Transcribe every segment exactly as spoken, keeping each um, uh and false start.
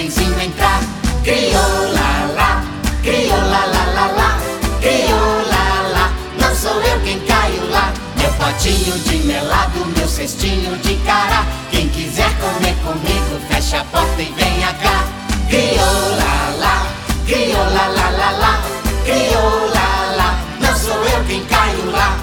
benzinho entrar. Crioula lá, crioula lá, lá, lá, crioula lá, não sou eu quem caio lá. Meu potinho de melado, meu cestinho de cará. Quem quiser comer comigo, fecha a porta e venha cá. Crioula lá, crioula lá, lá, lá, crioula lá, não sou eu quem caio lá.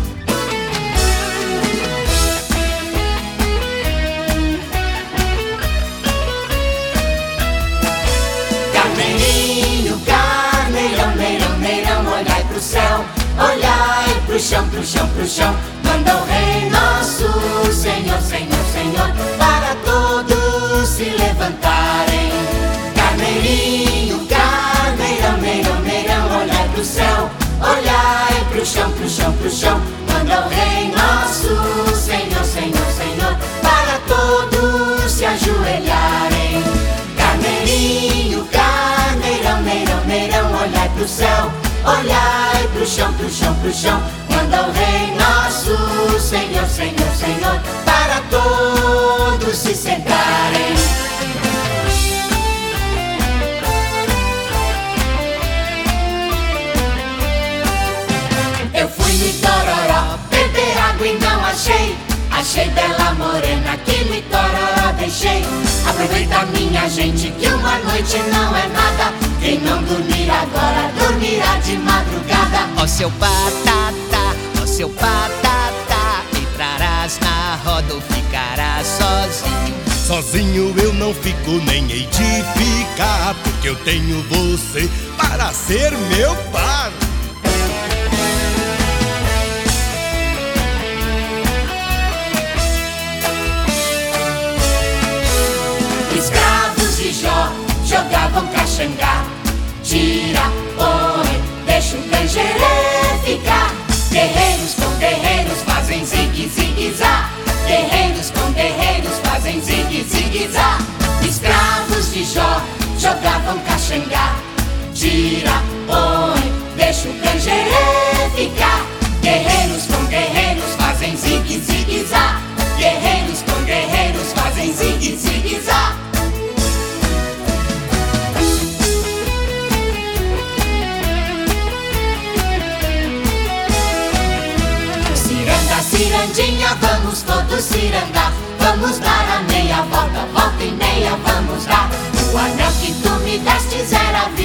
Carneirinho, carneirão, neirão, neirão, olhai pro céu, olhai pro chão, pro chão, pro chão. Manda o rei nosso Senhor, Senhor, Senhor, para todos se levantarem. Carneirinho, carneirão, neirão, neirão, olhai pro céu, olhai pro chão, pro chão, pro chão. Manda o rei nosso Senhor, Senhor, Senhor, para todos se ajoelharem. Carneirinho, carneirão, neirão, neirão, olhai pro céu, olhai pro chão, pro chão, pro chão. Manda o rei nosso Senhor, Senhor, Senhor, para todos se sentarem. Eu fui no Itororó beber água e não achei. Achei bela morena que no Itororó deixei. Aproveita, minha gente, que uma noite não é nada. Quem não dormir agora, dormirá de madrugada. Ó seu patata, ó seu patata, entrarás na roda ou ficarás sozinho? Sozinho eu não fico, nem hei de ficar, porque eu tenho você para ser meu par. Escravos de Jó jogavam caxangá. Tira, põe, deixa o tangerê ficar. Guerreiros com guerreiros fazem zigue, zigue, zá. Guerreiros com guerreiros fazem zigue, zigue, zá. Escravos de Jó jogavam caxangá. Tira, põe, deixa o tangerê ficar. Guerreiros com guerreiros fazem zigue, zigue, zá. Guerreiros com guerreiros fazem zigue, zigue, zá. Cirandinha, vamos todos cirandar. Vamos dar a meia volta, volta e meia vamos dar. O anel que tu me destes era vida.